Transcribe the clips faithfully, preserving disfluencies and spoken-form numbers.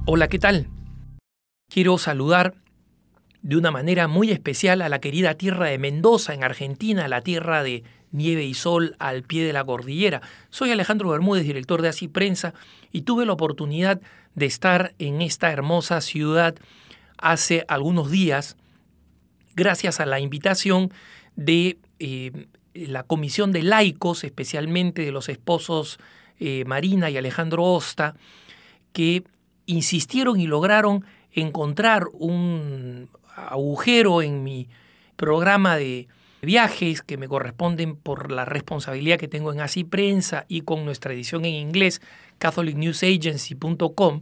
Hola, ¿qué tal? Quiero saludar de una manera muy especial a la querida tierra de Mendoza, en Argentina, la tierra de nieve y sol al pie de la cordillera. Soy Alejandro Bermúdez, director de Así Prensa, y tuve la oportunidad de estar en esta hermosa ciudad hace algunos días, gracias a la invitación de eh, la Comisión de Laicos, especialmente de los esposos eh, Marina y Alejandro Osta, que insistieron y lograron encontrar un agujero en mi programa de viajes que me corresponden por la responsabilidad que tengo en Así Prensa y con nuestra edición en inglés, catholic news agency punto com,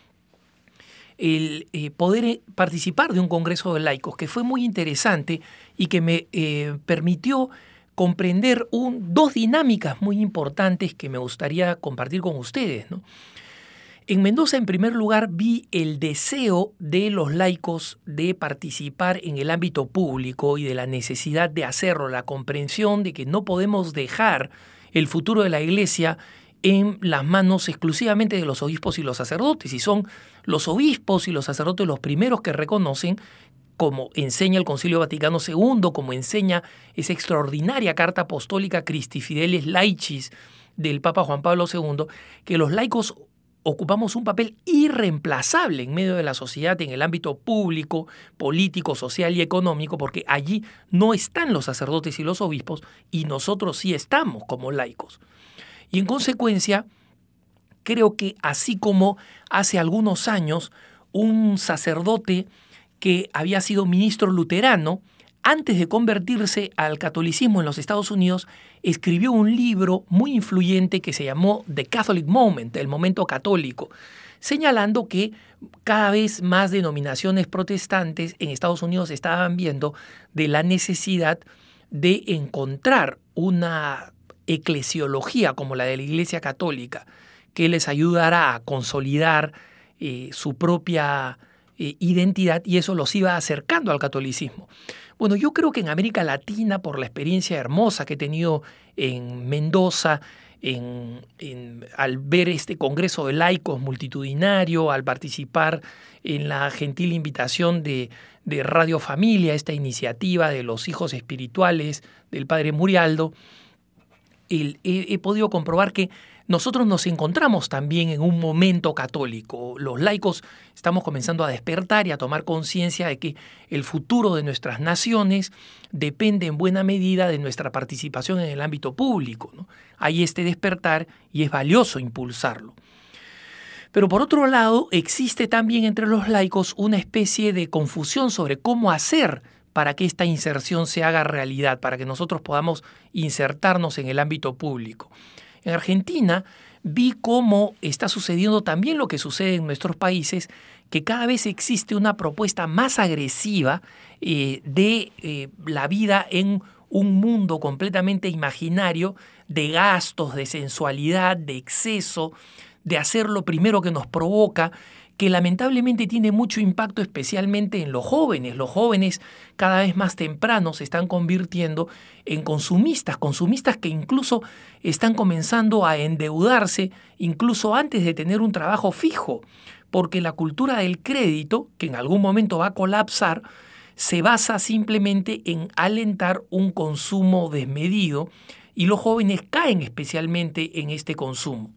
el eh, poder participar de un congreso de laicos que fue muy interesante y que me eh, permitió comprender un, dos dinámicas muy importantes que me gustaría compartir con ustedes, ¿no? En Mendoza, en primer lugar, vi el deseo de los laicos de participar en el ámbito público y de la necesidad de hacerlo, la comprensión de que no podemos dejar el futuro de la Iglesia en las manos exclusivamente de los obispos y los sacerdotes, y son los obispos y los sacerdotes los primeros que reconocen, como enseña el Concilio Vaticano segundo, como enseña esa extraordinaria carta apostólica Christi Fideles Laicis del Papa Juan Pablo segundo, que los laicos ocupamos un papel irreemplazable en medio de la sociedad, en el ámbito público, político, social y económico, porque allí no están los sacerdotes y los obispos, y nosotros sí estamos como laicos. Y en consecuencia, creo que así como hace algunos años un sacerdote que había sido ministro luterano, antes de convertirse al catolicismo en los Estados Unidos, escribió un libro muy influyente que se llamó The Catholic Moment, el momento católico, señalando que cada vez más denominaciones protestantes en Estados Unidos estaban viendo de la necesidad de encontrar una eclesiología como la de la Iglesia Católica que les ayudara a consolidar eh, su propia eh, identidad, y eso los iba acercando al catolicismo. Bueno, yo creo que en América Latina, por la experiencia hermosa que he tenido en Mendoza, en, en, al ver este Congreso de Laicos multitudinario, al participar en la gentil invitación de, de Radio Familia, esta iniciativa de los hijos espirituales del Padre Murialdo, el, he, he podido comprobar que nosotros nos encontramos también en un momento católico. Los laicos estamos comenzando a despertar y a tomar conciencia de que el futuro de nuestras naciones depende en buena medida de nuestra participación en el ámbito público, ¿no? Hay este despertar y es valioso impulsarlo. Pero por otro lado, existe también entre los laicos una especie de confusión sobre cómo hacer para que esta inserción se haga realidad, para que nosotros podamos insertarnos en el ámbito público. En Argentina vi cómo está sucediendo también lo que sucede en nuestros países, que cada vez existe una propuesta más agresiva eh, de eh, la vida en un mundo completamente imaginario, de gastos, de sensualidad, de exceso, de hacer lo primero que nos provoca, que lamentablemente tiene mucho impacto especialmente en los jóvenes. Los jóvenes cada vez más temprano se están convirtiendo en consumistas, consumistas que incluso están comenzando a endeudarse incluso antes de tener un trabajo fijo, porque la cultura del crédito, que en algún momento va a colapsar, se basa simplemente en alentar un consumo desmedido, y los jóvenes caen especialmente en este consumo.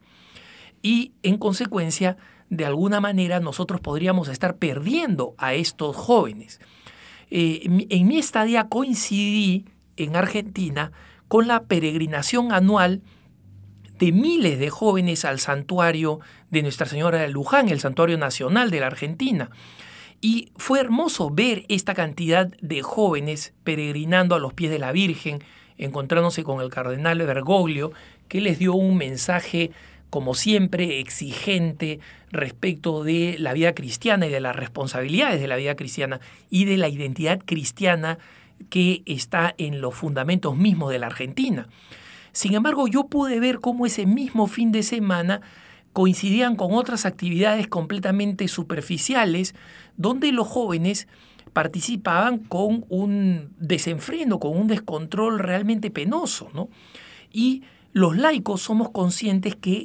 Y en consecuencia, de alguna manera nosotros podríamos estar perdiendo a estos jóvenes. Eh, en mi estadía coincidí en Argentina con la peregrinación anual de miles de jóvenes al santuario de Nuestra Señora de Luján, el santuario nacional de la Argentina. Y fue hermoso ver esta cantidad de jóvenes peregrinando a los pies de la Virgen, encontrándose con el cardenal Bergoglio, que les dio un mensaje como siempre, exigente respecto de la vida cristiana y de las responsabilidades de la vida cristiana y de la identidad cristiana que está en los fundamentos mismos de la Argentina. Sin embargo, yo pude ver cómo ese mismo fin de semana coincidían con otras actividades completamente superficiales, donde los jóvenes participaban con un desenfreno, con un descontrol realmente penoso, ¿no? Y los laicos somos conscientes que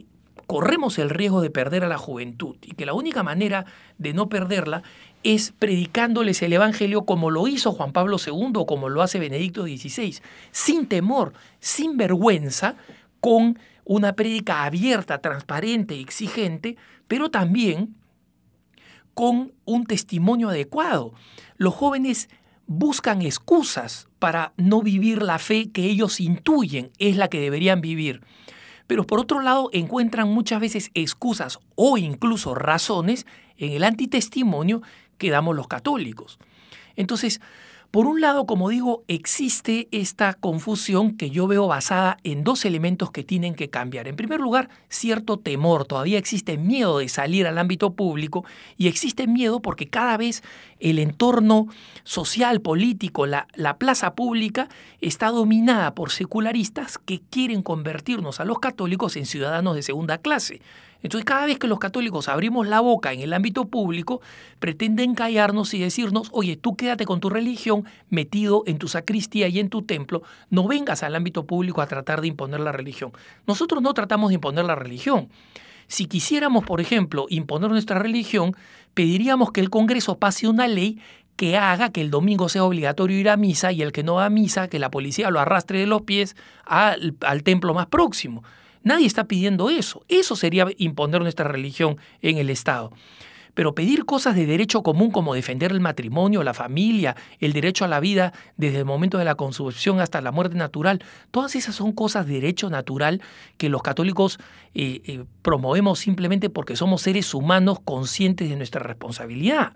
corremos el riesgo de perder a la juventud y que la única manera de no perderla es predicándoles el Evangelio como lo hizo Juan Pablo segundo o como lo hace Benedicto dieciséis, sin temor, sin vergüenza, con una prédica abierta, transparente, exigente, pero también con un testimonio adecuado. Los jóvenes buscan excusas para no vivir la fe que ellos intuyen es la que deberían vivir. Pero por otro lado encuentran muchas veces excusas o incluso razones en el antitestimonio que damos los católicos. Entonces, por un lado, como digo, existe esta confusión que yo veo basada en dos elementos que tienen que cambiar. En primer lugar, cierto temor. Todavía existe miedo de salir al ámbito público y existe miedo porque cada vez el entorno social, político, la, la plaza pública está dominada por secularistas que quieren convertirnos a los católicos en ciudadanos de segunda clase. Entonces, cada vez que los católicos abrimos la boca en el ámbito público, pretenden callarnos y decirnos, oye, tú quédate con tu religión metido en tu sacristía y en tu templo, no vengas al ámbito público a tratar de imponer la religión. Nosotros no tratamos de imponer la religión. Si quisiéramos, por ejemplo, imponer nuestra religión, pediríamos que el Congreso pase una ley que haga que el domingo sea obligatorio ir a misa y el que no va a misa, que la policía lo arrastre de los pies al, al templo más próximo. Nadie está pidiendo eso. Eso sería imponer nuestra religión en el Estado. Pero pedir cosas de derecho común como defender el matrimonio, la familia, el derecho a la vida desde el momento de la concepción hasta la muerte natural, todas esas son cosas de derecho natural que los católicos eh, eh, promovemos simplemente porque somos seres humanos conscientes de nuestra responsabilidad.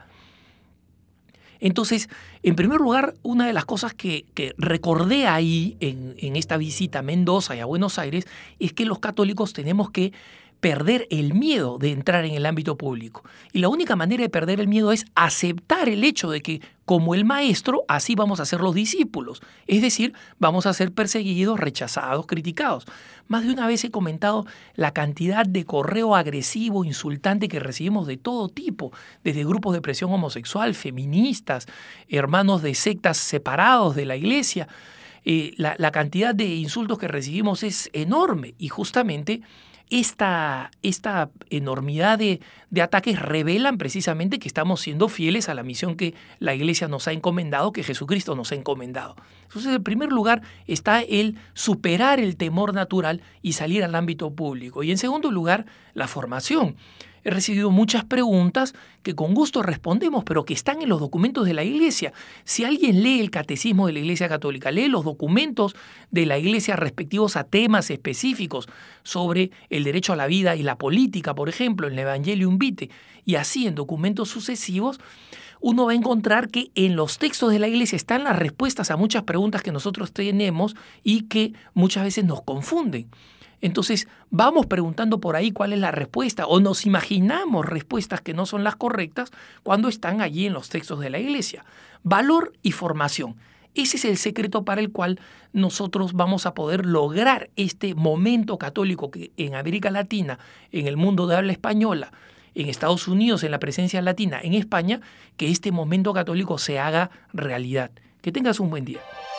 Entonces, en primer lugar, una de las cosas que, que recordé ahí en, en esta visita a Mendoza y a Buenos Aires es que los católicos tenemos que perder el miedo de entrar en el ámbito público. Y la única manera de perder el miedo es aceptar el hecho de que, como el maestro, así vamos a ser los discípulos. Es decir, vamos a ser perseguidos, rechazados, criticados. Más de una vez he comentado la cantidad de correo agresivo, insultante que recibimos de todo tipo, desde grupos de presión homosexual, feministas, hermanos de sectas separados de la iglesia. Eh, la, la cantidad de insultos que recibimos es enorme y justamente Esta, esta enormidad de, de ataques revelan precisamente que estamos siendo fieles a la misión que la Iglesia nos ha encomendado, que Jesucristo nos ha encomendado. Entonces, en primer lugar, está el superar el temor natural y salir al ámbito público. Y en segundo lugar, la formación. He recibido muchas preguntas que con gusto respondemos, pero que están en los documentos de la Iglesia. Si alguien lee el Catecismo de la Iglesia Católica, lee los documentos de la Iglesia respectivos a temas específicos sobre el derecho a la vida y la política, por ejemplo, en el Evangelium Vitae, y así en documentos sucesivos, uno va a encontrar que en los textos de la Iglesia están las respuestas a muchas preguntas que nosotros tenemos y que muchas veces nos confunden. Entonces vamos preguntando por ahí cuál es la respuesta o nos imaginamos respuestas que no son las correctas cuando están allí en los textos de la Iglesia. Valor y formación. Ese es el secreto para el cual nosotros vamos a poder lograr este momento católico que en América Latina, en el mundo de habla española, en Estados Unidos, en la presencia latina, en España, que este momento católico se haga realidad. Que tengas un buen día.